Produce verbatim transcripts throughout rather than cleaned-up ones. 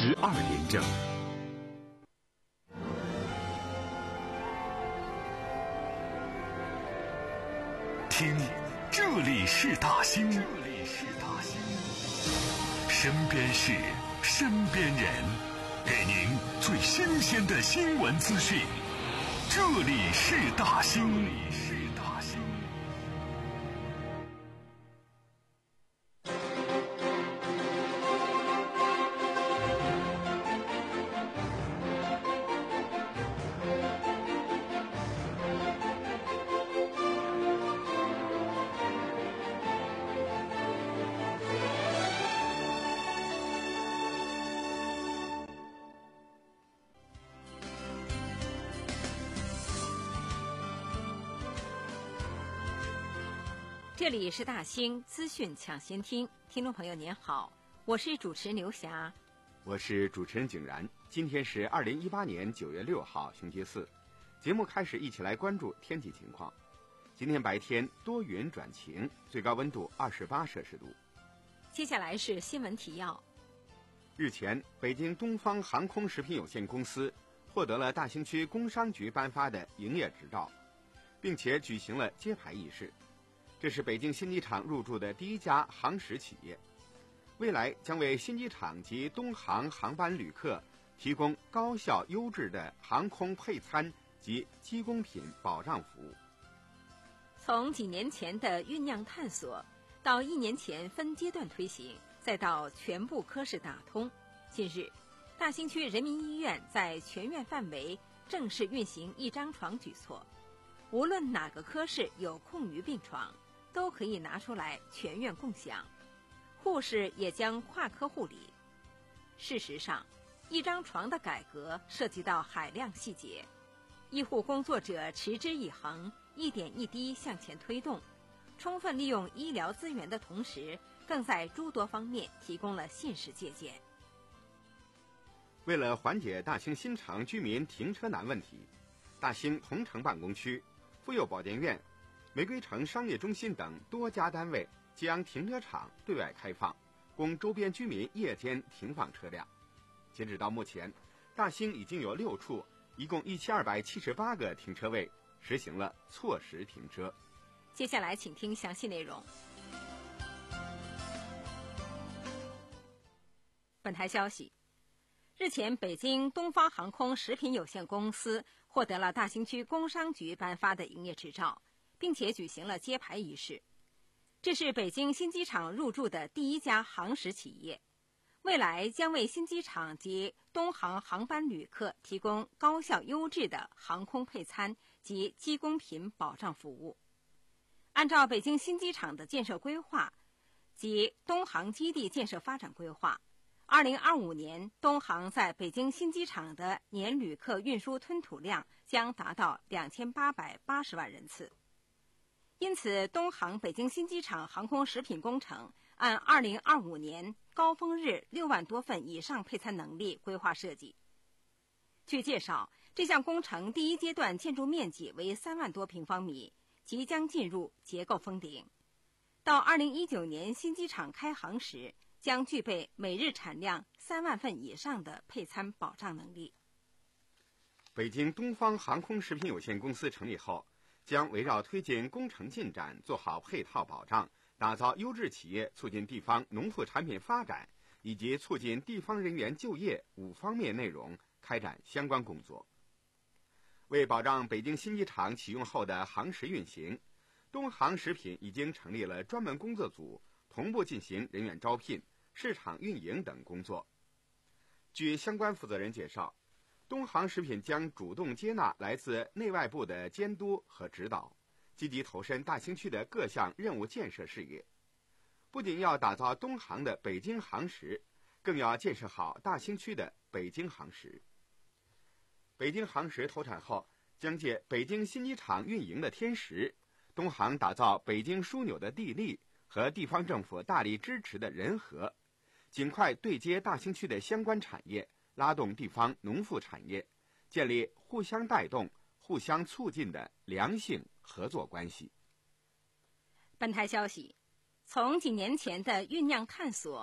十二点整。听，这里是大兴，这里是大兴，身边事，身边人，给您最新鲜的新闻资讯。这里是大兴，这里是大兴。 这里是大兴资讯抢先听，听众朋友您好，我是主持人刘霞， 我是主持人景然。今天是二零一八年九月六号，星期四。节目开始，一起来关注天气情况。今天白天多云转晴，最高温度二十八摄氏度。 接下来是新闻提要。 日前，北京东方航空食品有限公司获得了大兴区工商局颁发的营业执照，并且举行了揭牌仪式。这是北京新机场入驻的第一家航食企业，未来将为新机场及东航航班旅客提供高效优质的航空配餐及机工品保障服务。 从几年前的酝酿探索，到一年前分阶段推行，再到全部科室打通，近日，大兴区人民医院在全院范围正式运行一张床举措，无论哪个科室有空余病床，都可以拿出来全院共享，护士也将跨科护理。事实上，一张床的改革涉及到海量细节，医护工作者持之以恒，一点一滴向前推动，充分利用医疗资源的同时，更在诸多方面提供了信实借鉴。 为了缓解大兴新城居民停车难问题，大兴同城办公区、妇幼保健院、玫瑰城商业中心等多家单位将停车场对外开放，供周边居民夜间停放车辆。截止到目前，大兴已经有六处，一共一千二百七十八个停车位实行了错时停车。 接下来请听详细内容。本台消息，日前，北京东方航空食品有限公司获得了大兴区工商局颁发的营业执照，并且举行了揭牌仪式。这是北京新机场入驻的第一家航食企业，未来将为新机场及东航航班旅客提供高效优质的航空配餐及机工品保障服务。按照北京新机场的建设规划及东航基地建设发展规划，二零二五年，东航在北京新机场的年旅客运输吞吐量将达到两千八百八十万人次。因此，东航北京新机场航空食品工程按二零二五年高峰日六万多份以上配餐能力规划设计。据介绍，这项工程第一阶段建筑面积为三万多平方米，即将进入结构封顶。到二零一九年新机场开航时，将具备每日产量三万份以上的配餐保障能力。 北京东方航空食品有限公司成立后，将围绕推进工程进展，做好配套保障，打造优质企业，促进地方农副产品发展，以及促进地方人员就业五方面内容开展相关工作。为保障北京新机场启用后的航食运行，东航食品已经成立了专门工作组，同步进行人员招聘、市场运营等工作。据相关负责人介绍，东航食品将主动接纳来自内外部的监督和指导，积极投身大兴区的各项任务建设事业。不仅要打造东航的北京航食，更要建设好大兴区的北京航食。北京航食投产后，将借北京新机场运营的天时，东航打造北京枢纽的地利和地方政府大力支持的人和，尽快对接大兴区的相关产业，拉动地方农副产业，建立互相带动、互相促进的良性合作关系。 本台消息，从几年前的酝酿探索，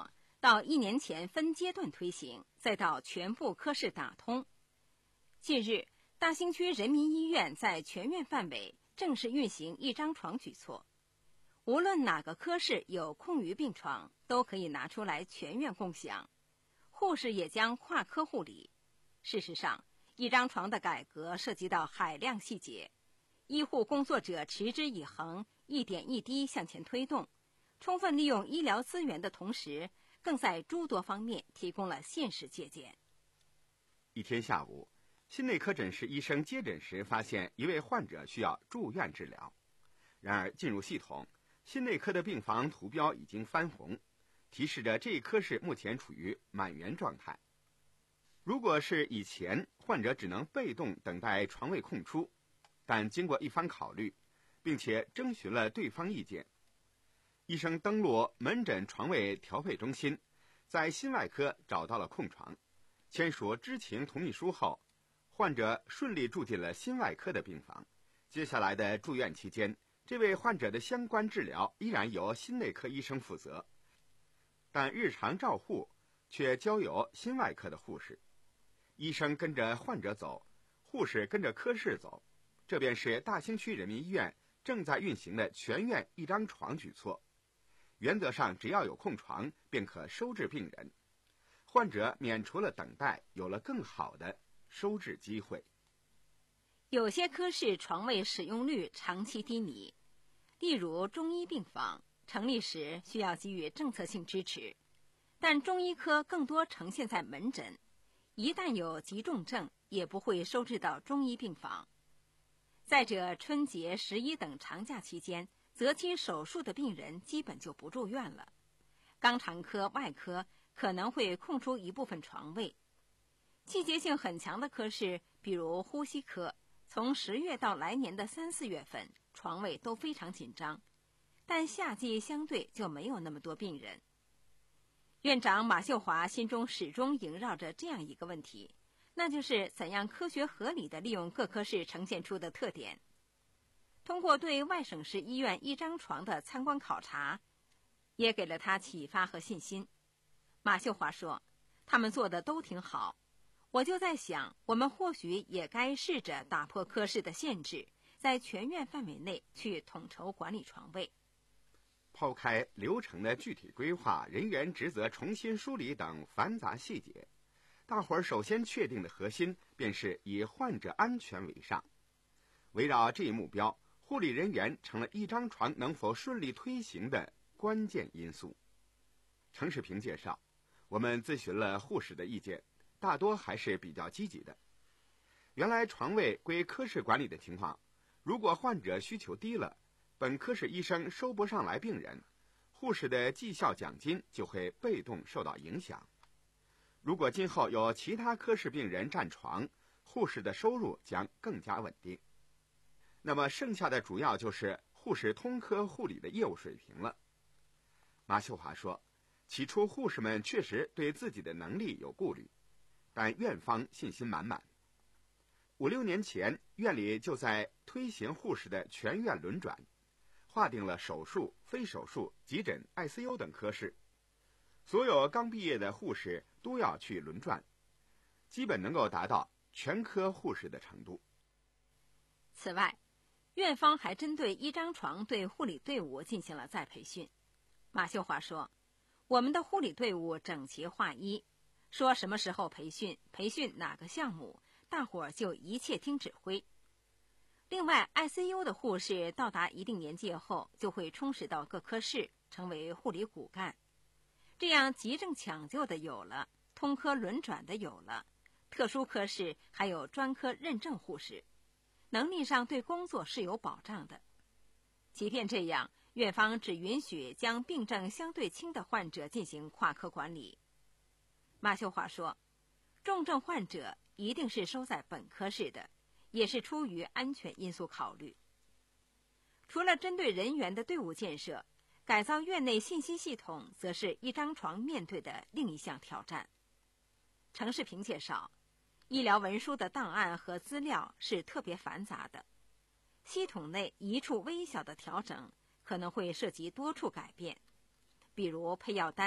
到一年前分阶段推行，再到全部科室打通。近日，大兴区人民医院在全院范围正式运行一张床举措，无论哪个科室有空余病床，都可以拿出来全院共享。护士也将跨科护理。事实上，一张床的改革涉及到海量细节，医护工作者持之以恒，一点一滴向前推动，充分利用医疗资源的同时，更在诸多方面提供了现实借鉴。 一天下午，心内科诊室医生接诊时发现一位患者需要住院治疗，然而进入系统，心内科的病房图标已经翻红，提示着这一科室目前处于满员状态。如果是以前，患者只能被动等待床位空出，但经过一番考虑，并且征询了对方意见，医生登录门诊床位调配中心，在心外科找到了空床，签署知情同意书后，患者顺利住进了心外科的病房。接下来的住院期间，这位患者的相关治疗依然由心内科医生负责，但日常照护却交由心外科的护士。医生跟着患者走，护士跟着科室走，这便是大兴区人民医院正在运行的全院一张床举措。原则上，只要有空床，便可收治病人，患者免除了等待，有了更好的收治机会。 有些科室床位使用率长期低迷，例如中医病房，成立时需要给予政策性支持，但中医科更多呈现在门诊，一旦有急重症，也不会收治到中医病房。再者，春节、十一等长假期间，择期手术的病人基本就不住院了，肛肠科、外科可能会空出一部分床位。季节性很强的科室，比如呼吸科，从十月到来年的三四月份，床位都非常紧张，但夏季相对就没有那么多病人。院长马秀华心中始终萦绕着这样一个问题，那就是怎样科学合理地利用各科室呈现出的特点。通过对外省市医院一张床的参观考察，也给了他启发和信心。马秀华说，他们做的都挺好，我就在想，我们或许也该试着打破科室的限制，在全院范围内去统筹管理床位。 抛开流程的具体规划、人员职责重新梳理等繁杂细节，大伙儿首先确定的核心便是以患者安全为上。围绕这一目标，护理人员成了一张床能否顺利推行的关键因素。程世平介绍，我们咨询了护士的意见，大多还是比较积极的。原来床位归科室管理的情况，如果患者需求低了，本科室医生收不上来病人，护士的绩效奖金就会被动受到影响。如果今后有其他科室病人占床，护士的收入将更加稳定。那么剩下的主要就是护士通科护理的业务水平了。马秀华说，起初护士们确实对自己的能力有顾虑，但院方信心满满。五六年前，院里就在推行护士的全院轮转，划定了手术、非手术、急诊、I C U 等科室，所有刚毕业的护士都要去轮转，基本能够达到全科护士的程度。 此外，院方还针对一张床对护理队伍进行了再培训。马秀华说，我们的护理队伍整齐划一，说什么时候培训，培训哪个项目，大伙儿就一切听指挥。另外 I C U 的护士到达一定年纪后，就会充实到各科室，成为护理骨干。这样急症抢救的有了，通科轮转的有了，特殊科室还有专科认证护士，能力上对工作是有保障的。即便这样，院方只允许将病症相对轻的患者进行跨科管理。马秀华说，重症患者一定是收在本科室的，也是出于安全因素考虑。除了针对人员的队伍建设，改造院内信息系统则是一张床面对的另一项挑战。程世平介绍，医疗文书的档案和资料是特别繁杂的，系统内一处微小的调整可能会涉及多处改变，比如配药单、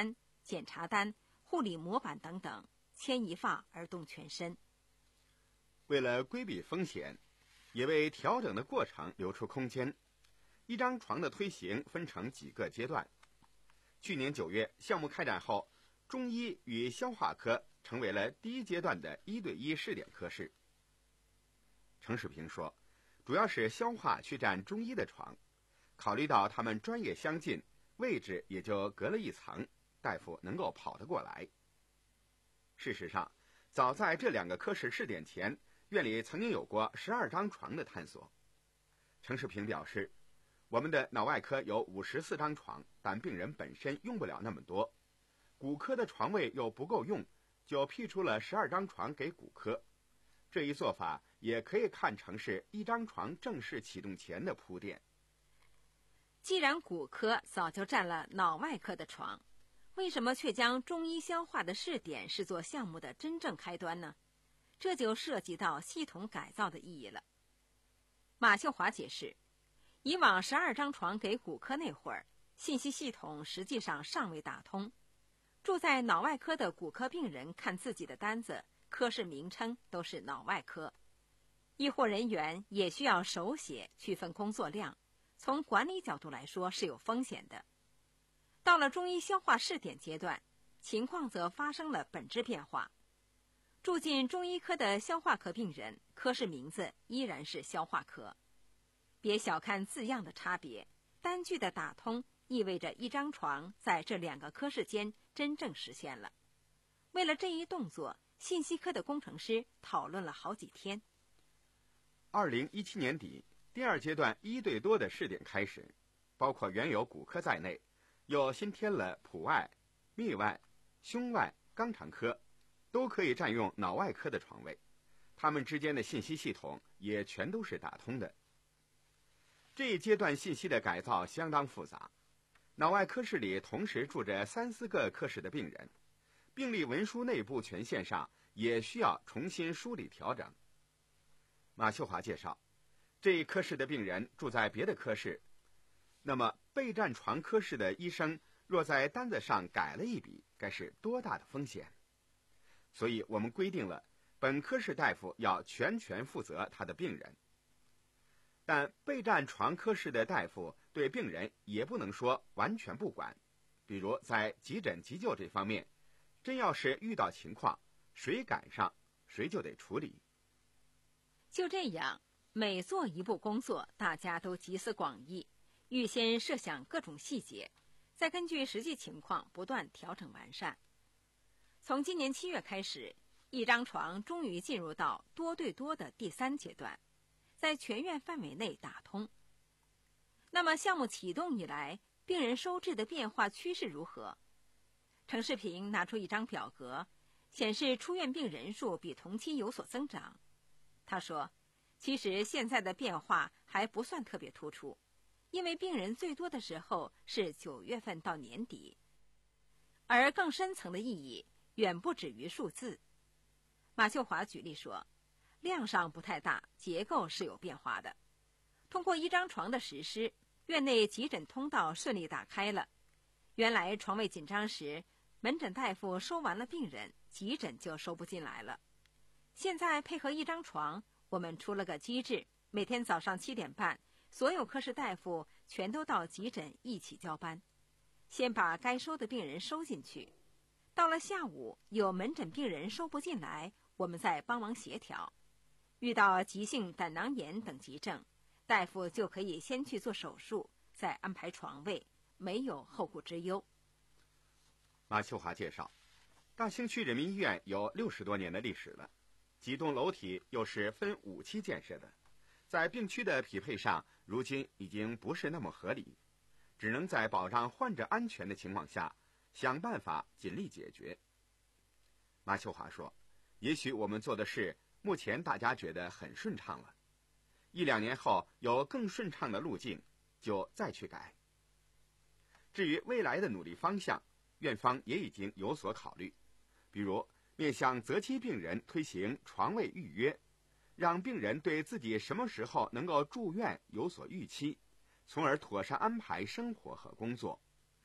检查单、护理模板等等，牵一发而动全身。 为了规避风险，也为调整的过程留出空间，一张床的推行分成几个阶段。去年九月项目开展后，中医与消化科成为了第一阶段的一对一试点科室。程世平说，主要是消化去占中医的床，考虑到他们专业相近，位置也就隔了一层，大夫能够跑得过来。事实上，早在这两个科室试点前，院里曾经有过十二张床的探索。程世平表示，我们的脑外科有五十四张床，但病人本身用不了那么多，骨科的床位又不够用，就辟出了十二张床给骨科。这一做法也可以看成是一张床正式启动前的铺垫。 既然骨科早就占了脑外科的床，为什么却将中医消化的试点视作项目的真正开端呢？这就涉及到系统改造的意义了。马秀华解释，以往十二张床给骨科那会儿，信息系统实际上尚未打通，住在脑外科的骨科病人看自己的单子，科室名称都是脑外科，医护人员也需要手写区分工作量，从管理角度来说是有风险的。到了中医消化试点阶段，情况则发生了本质变化。住进中医科的消化科病人，科室名字依然是消化科。别小看字样的差别，单句的打通意味着一张床在这两个科室间真正实现了。为了这一动作，信息科的工程师讨论了好几天。 二零一七年底，第二阶段一对多的试点开始，包括原有骨科在内，又新添了普外、泌外、胸外、肛肠科，都可以占用脑外科的床位，它们之间的信息系统也全都是打通的。这一阶段信息的改造相当复杂，脑外科室里同时住着三四个科室的病人，病历文书内部权限上也需要重新梳理调整。马秀华介绍，这一科室的病人住在别的科室，那么备占床科室的医生若在单子上改了一笔，该是多大的风险？所以我们规定了本科室大夫要全权负责他的病人。但备占床科室的大夫对病人也不能说完全不管，比如在急诊急救这方面，真要是遇到情况，谁赶上谁就得处理。 就这样，每做一步工作，大家都集思广益，预先设想各种细节，再根据实际情况不断调整完善。从今年七月开始，一张床终于进入到多对多的第三阶段，在全院范围内打通。那么项目启动以来，病人收治的变化趋势如何？程世平拿出一张表格，显示出院病人数比同期有所增长。他说，其实现在的变化还不算特别突出，因为病人最多的时候是九月份到年底，而更深层的意义远不止于数字。马秀华举例说，量上不太大，结构是有变化的。通过一张床的实施，院内急诊通道顺利打开了。原来床位紧张时，门诊大夫收完了病人，急诊就收不进来了。现在配合一张床，我们出了个机制，每天早上七点半，所有科室大夫全都到急诊一起交班，先把该收的病人收进去。到了下午，有门诊病人收不进来，我们再帮忙协调。遇到急性胆囊炎等急症，大夫就可以先去做手术，再安排床位，没有后顾之忧。 马秀华介绍，大兴区人民医院有六十多年的历史了，几栋楼体又是分五期建设的，在病区的匹配上，如今已经不是那么合理，只能在保障患者安全的情况下，想办法尽力解决。马秀华说，也许我们做的事目前大家觉得很顺畅了，一两年后有更顺畅的路径，就再去改。至于未来的努力方向，院方也已经有所考虑，比如面向择期病人推行床位预约，让病人对自己什么时候能够住院有所预期，从而妥善安排生活和工作。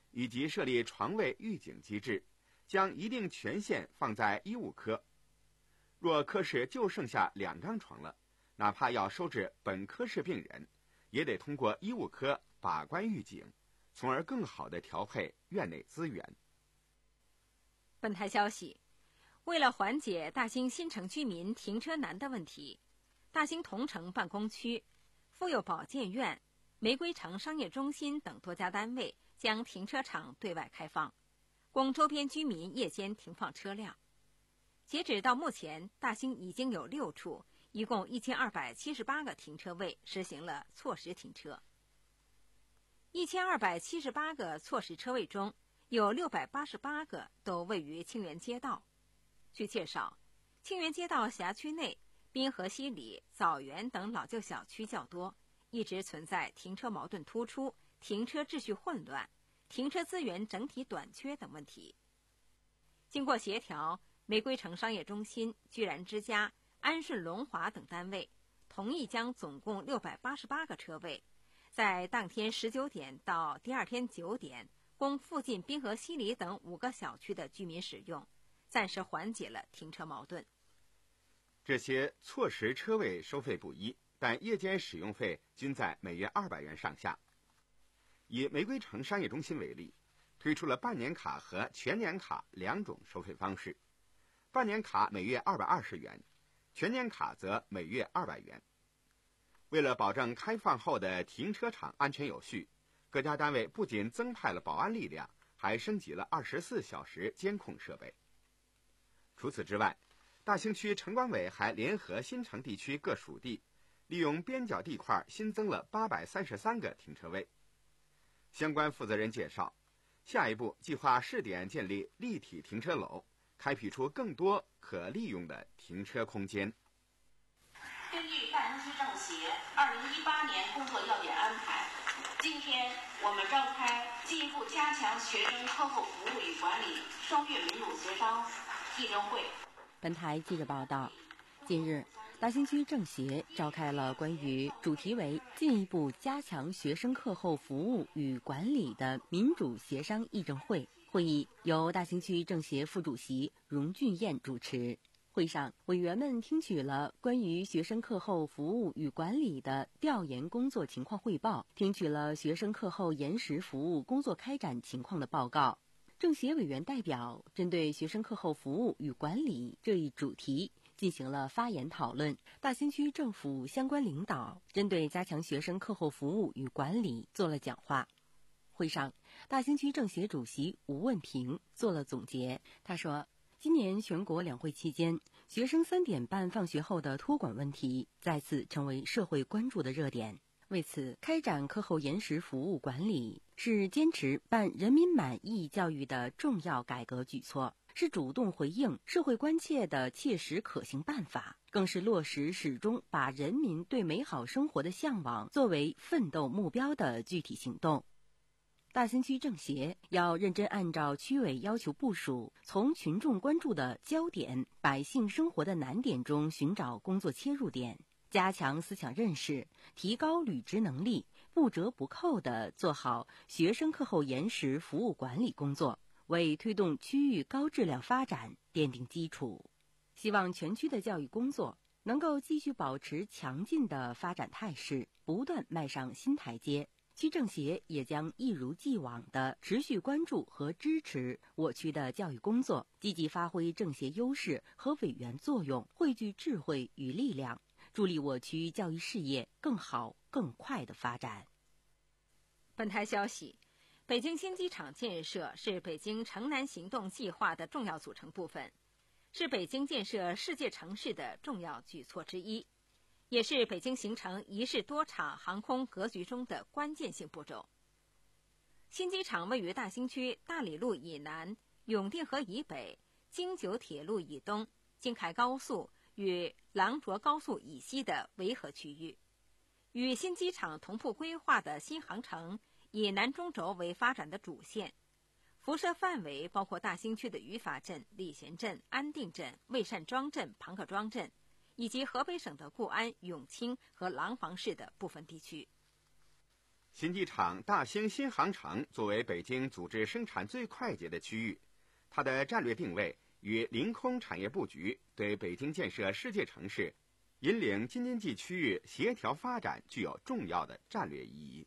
以及设立床位预警机制，将一定权限放在医务科。若科室就剩下两张床了，哪怕要收治本科室病人，也得通过医务科把关预警，从而更好地调配院内资源。 本台消息，为了缓解大兴新城居民停车难的问题，大兴同城办公区、妇幼保健院、玫瑰城商业中心等多家单位将停车场对外开放，供周边居民夜间停放车辆。截止到目前，大兴已经有六处，一共一千二百七十八个停车位实行了错时停车。一千二百七十八个错时车位中，有六百八十八个都位于清源街道。据介绍，清源街道辖区内滨河西里、枣园等老旧小区较多，一直存在停车矛盾突出、停车秩序混乱、停车资源整体短缺等问题。经过协调，玫瑰城商业中心、居然之家、安顺龙华等单位同意将总共六百八十八个车位，在当天十九点到第二天九点供附近滨河西里等五个小区的居民使用，暂时缓解了停车矛盾。 这些错时车位收费不一，但夜间使用费均在每月二百元上下。以玫瑰城商业中心为例，推出了半年卡和全年卡两种收费方式。半年卡每月二百二十元，全年卡则每月二百元。为了保证开放后的停车场安全有序，各家单位不仅增派了保安力量，还升级了二十四小时监控设备。除此之外，大兴区城管委还联合新城地区各属地，利用边角地块新增了八百三十三个停车位。相关负责人介绍，下一步计划试点建立立体停车楼，开辟出更多可利用的停车空间。 根据大兴区政协二零一八年工作要点安排，今天我们召开进一步加强学生课后服务与管理双月民主协商议政会。 本台记者报道，近日，大兴区政协召开了关于主题为进一步加强学生课后服务与管理的民主协商议政会。会议由大兴区政协副主席荣俊彦主持。会上，委员们听取了关于学生课后服务与管理的调研工作情况汇报，听取了学生课后延时服务工作开展情况的报告。政协委员代表针对学生课后服务与管理这一主题进行了发言讨论。大兴区政府相关领导针对加强学生课后服务与管理做了讲话。会上，大兴区政协主席吴问平做了总结。他说，今年全国两会期间，学生三点半放学后的托管问题再次成为社会关注的热点。为此，开展课后延时服务管理是坚持办人民满意教育的重要改革举措，是主动回应社会关切的切实可行办法，更是落实始终把人民对美好生活的向往作为奋斗目标的具体行动。大兴区政协要认真按照区委要求部署，从群众关注的焦点、百姓生活的难点中寻找工作切入点，加强思想认识，提高履职能力，不折不扣地做好学生课后延时服务管理工作，为推动区域高质量发展奠定基础。希望全区的教育工作能够继续保持强劲的发展态势，不断迈上新台阶。区政协也将一如既往地持续关注和支持我区的教育工作，积极发挥政协优势和委员作用，汇聚智慧与力量，助力我区教育事业更好更快的发展。 本台消息，北京新机场建设是北京城南行动计划的重要组成部分，是北京建设世界城市的重要举措之一，也是北京形成一市多场航空格局中的关键性步骤。新机场位于大兴区大理路以南、永定河以北、京九铁路以东、京开高速与廊卓高速以西的维和区域，与新机场同步规划的新航程以南中轴为发展的主线，辐射范围包括大兴区的语法镇、礼贤镇、安定镇、魏善庄镇、庞各庄镇，以及河北省的固安、永清和廊坊市的部分地区。 新机场大兴新航城作为北京组织生产最快捷的区域，它的战略定位与临空产业布局对北京建设世界城市、引领京津冀区域协调发展具有重要的战略意义。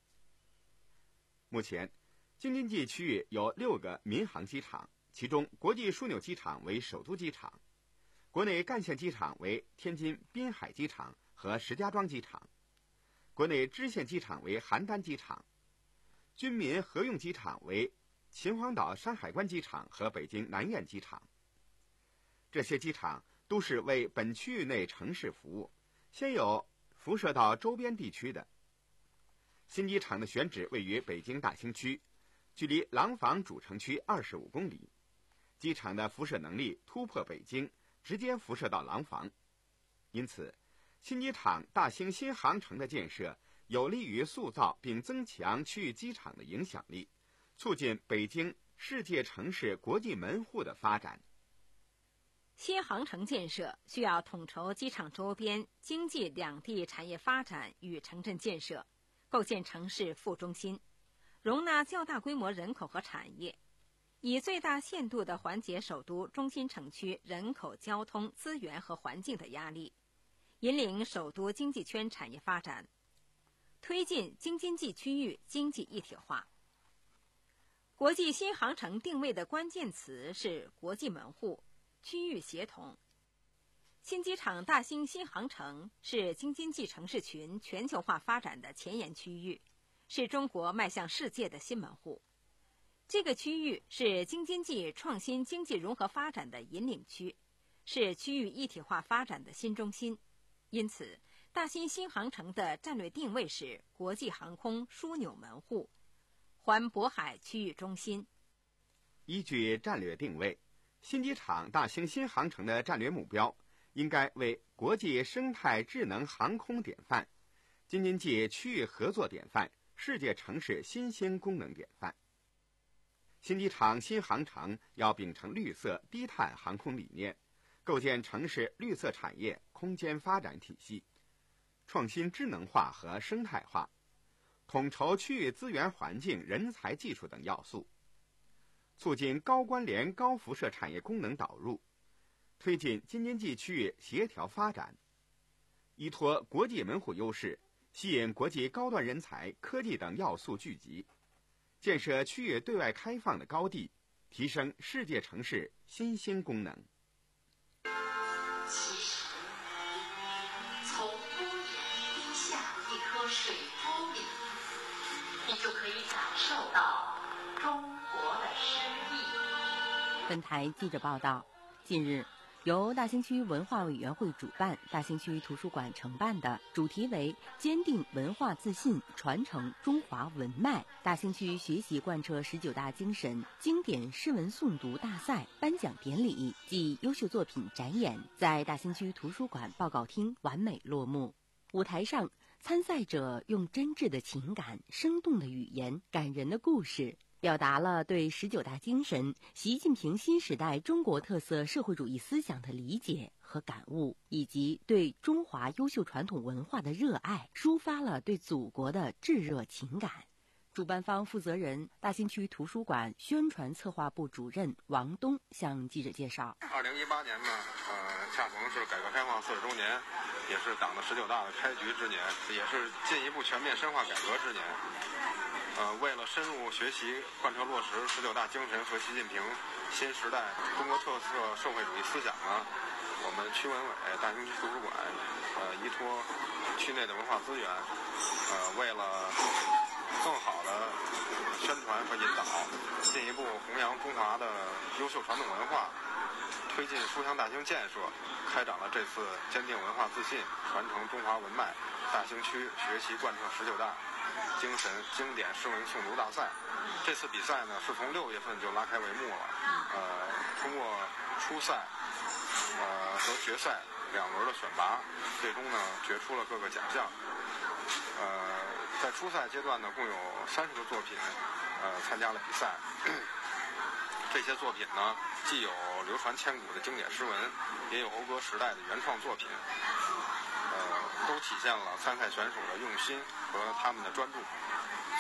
目前，京津冀区域有六个民航机场，其中国际枢纽机场为首都机场，国内干线机场为天津滨海机场和石家庄机场，国内支线机场为邯郸机场，军民合用机场为秦皇岛山海关机场和北京南苑机场。这些机场都是为本区域内城市服务，先有辐射到周边地区的。新机场的选址位于北京大兴区，距离廊坊主城区二十五公里，机场的辐射能力突破北京，直接辐射到廊坊。因此，新机场大兴新航城的建设有利于塑造并增强区域机场的影响力，促进北京世界城市国际门户的发展。 新航城建设需要统筹机场周边经济两地产业发展与城镇建设，构建城市副中心，容纳较大规模人口和产业，以最大限度地缓解首都中心城区人口、交通、资源和环境的压力，引领首都经济圈产业发展，推进京津冀区域经济一体化。国际新航城定位的关键词是国际门户、区域协同。新机场大兴新航城是京津冀城市群全球化发展的前沿区域，是中国迈向世界的新门户。这个区域是京津冀创新经济融合发展的引领区，是区域一体化发展的新中心。因此，大兴新航城的战略定位是国际航空枢纽门户，环渤海区域中心。 依据战略定位，新机场大兴新航城的战略目标应该为国际生态智能航空典范、京津冀区域合作典范、世界城市新兴功能典范。新机场新航城要秉承绿色低碳航空理念，构建城市绿色产业空间发展体系，创新智能化和生态化，统筹区域资源环境、人才、技术等要素，促进高关联高辐射产业功能导入，推进京津冀区域协调发展，依托国际门户优势，吸引国际高端人才、科技等要素聚集，建设区域对外开放的高地，提升世界城市新兴功能。 其实，从屋檐滴下一颗水珠里，你就可以感受到中国的诗意。 本台记者报道，近日，由大兴区文化委员会主办、大兴区图书馆承办的主题为“坚定文化自信，传承中华文脉”大兴区学习贯彻十九大精神经典诗文诵读大赛颁奖典礼暨优秀作品展演在大兴区图书馆报告厅完美落幕。舞台上，参赛者用真挚的情感、生动的语言、感人的故事，表达了对十九大精神、习近平新时代中国特色社会主义思想的理解和感悟，以及对中华优秀传统文化的热爱，抒发了对祖国的炙热情感。主办方负责人、大兴区图书馆宣传策划部主任王东向记者介绍： 二零一八年呢，呃，恰逢是改革开放四十周年，也是党的十九大的开局之年，也是进一步全面深化改革之年。呃，为了深入学习、贯彻落实十九大精神和习近平新时代中国特色社会主义思想呢，我们区文委、大兴区图书馆，呃，依托区内的文化资源，呃，为了更好的宣传和引导，进一步弘扬中华的优秀传统文化，推进书香大兴建设，开展了这次坚定文化自信，传承中华文脉大兴区学习贯彻十九大精神经典诗文诵读大赛。这次比赛呢，是从六月份就拉开帷幕了，呃，通过初赛呃和决赛两轮的选拔，最终呢决出了各个奖项。呃，在初赛阶段呢，共有三十个作品呃参加了比赛。这些作品呢，既有流传千古的经典诗文，也有讴歌时代的原创作品，呃，都体现了参赛选手的用心和他们的专注。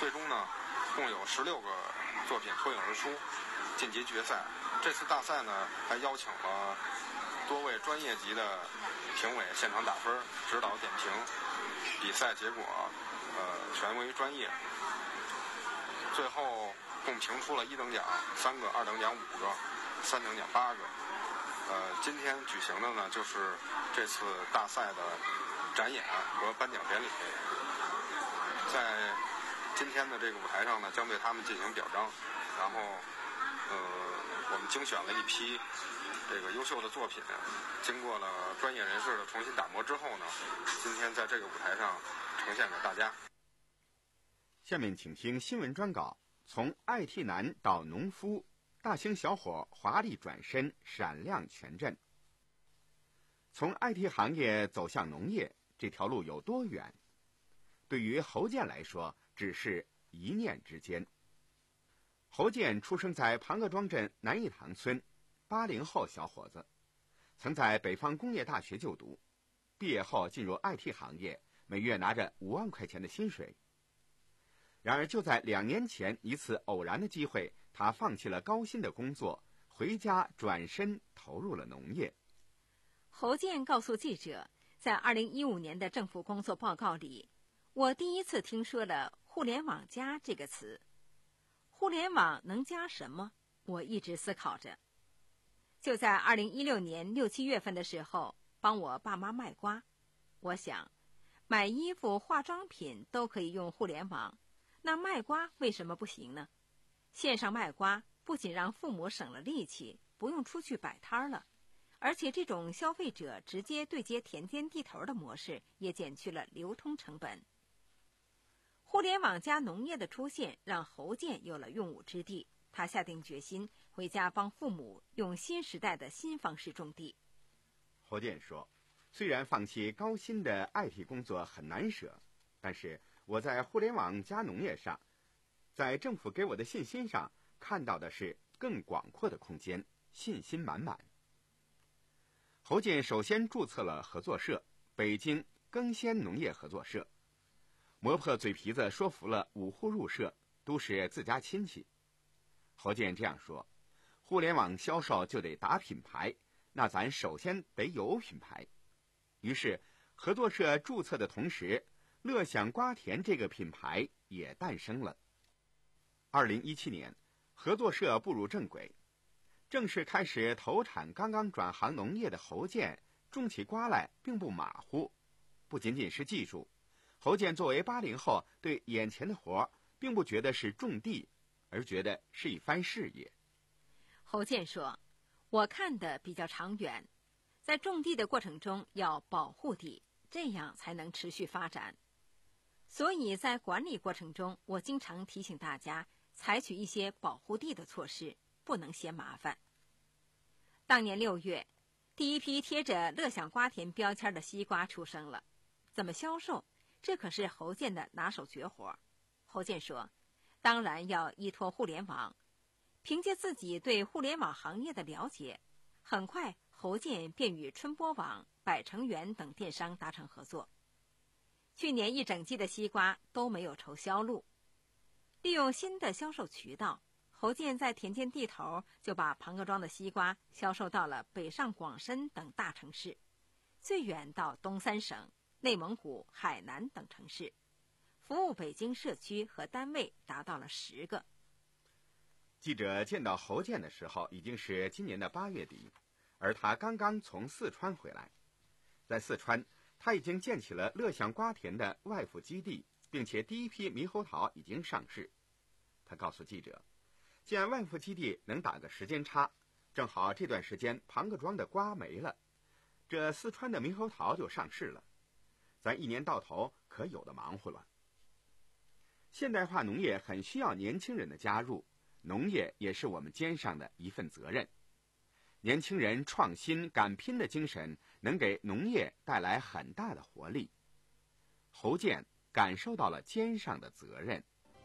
最终呢，共有十六个作品脱颖而出，晋级决赛。这次大赛呢，还邀请了多位专业级的评委现场打分、指导点评，比赛结果呃权为专业。最后共评出了一等奖三个，二等奖五个，三等奖八个。呃，今天举行的呢，就是这次大赛的展演和颁奖典礼。在今天的这个舞台上呢，将对他们进行表彰，然后呃，我们精选了一批这个优秀的作品，经过了专业人士的重新打磨之后呢，今天在这个舞台上呈现给大家。 下面请听新闻专稿：从 I T 男到农夫，大兴小伙华丽转身，闪亮全镇。从 I T 行业走向农业，这条路有多远？对于侯健来说，只是一念之间。侯健出生在庞各庄镇南义塘村，八零后小伙子，曾在北方工业大学就读，毕业后进入 I T 行业，每月拿着五万块钱的薪水。然而就在两年前一次偶然的机会，他放弃了高薪的工作，回家转身投入了农业。 侯健告诉记者，在二零一五年的政府工作报告里，我第一次听说了互联网加这个词。互联网能加什么？我一直思考着。就在二零一六年六七月份的时候，帮我爸妈卖瓜。我想，买衣服、化妆品都可以用互联网，那卖瓜为什么不行呢？线上卖瓜不仅让父母省了力气，不用出去摆摊了，而且这种消费者直接对接田间地头的模式也减去了流通成本。互联网加农业的出现让侯健有了用武之地，他下定决心回家帮父母用新时代的新方式种地。 侯健说，虽然放弃高薪的 I T 工作很难舍，但是我在互联网加农业上，在政府给我的信心上看到的是更广阔的空间，信心满满。侯健首先注册了合作社，北京耕先农业合作社，磨破嘴皮子说服了五户入社，都是自家亲戚。侯健这样说，互联网销售就得打品牌，那咱首先得有品牌。于是合作社注册的同时，乐享瓜田这个品牌也诞生了。二零一七年，合作社步入正轨，正式开始投产刚刚转行农业的侯健种起瓜来并不马虎。不仅仅是技术，侯健作为八零后，对眼前的活并不觉得是种地，而觉得是一番事业。 侯健说，我看的比较长远，在种地的过程中要保护地，这样才能持续发展。所以在管理过程中，我经常提醒大家采取一些保护地的措施，不能嫌麻烦。当年六月，第一批贴着乐享瓜田标签的西瓜出生了。怎么销售？这可是侯健的拿手绝活。侯健说，当然要依托互联网。凭借自己对互联网行业的了解，很快侯健便与春播网、百成园等电商达成合作。去年一整季的西瓜都没有愁销路。利用新的销售渠道，侯健在田间地头就把庞各庄的西瓜销售到了北上广深等大城市，最远到东三省、内蒙古、海南等城市，服务北京社区和单位达到了十个。 记者见到侯健的时候已经是今年的八月底，而他刚刚从四川回来。在四川，他已经建起了乐享瓜田的外附基地，并且第一批猕猴桃已经上市。他告诉记者，建外附基地能打个时间差，正好这段时间庞各庄的瓜没了，这四川的猕猴桃就上市了，咱一年到头可有的忙活了。现代化农业很需要年轻人的加入，农业也是我们肩上的一份责任。年轻人创新敢拼的精神能给农业带来很大的活力。侯健感受到了肩上的责任。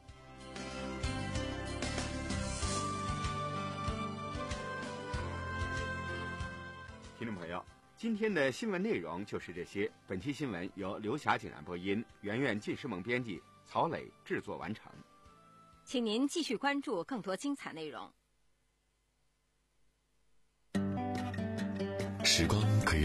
听众朋友，今天的新闻内容就是这些。本期新闻由刘霞、景然播音，圆圆、纪诗萌编辑。 曹磊制作完成。 请您继续关注更多精彩内容。 时光可以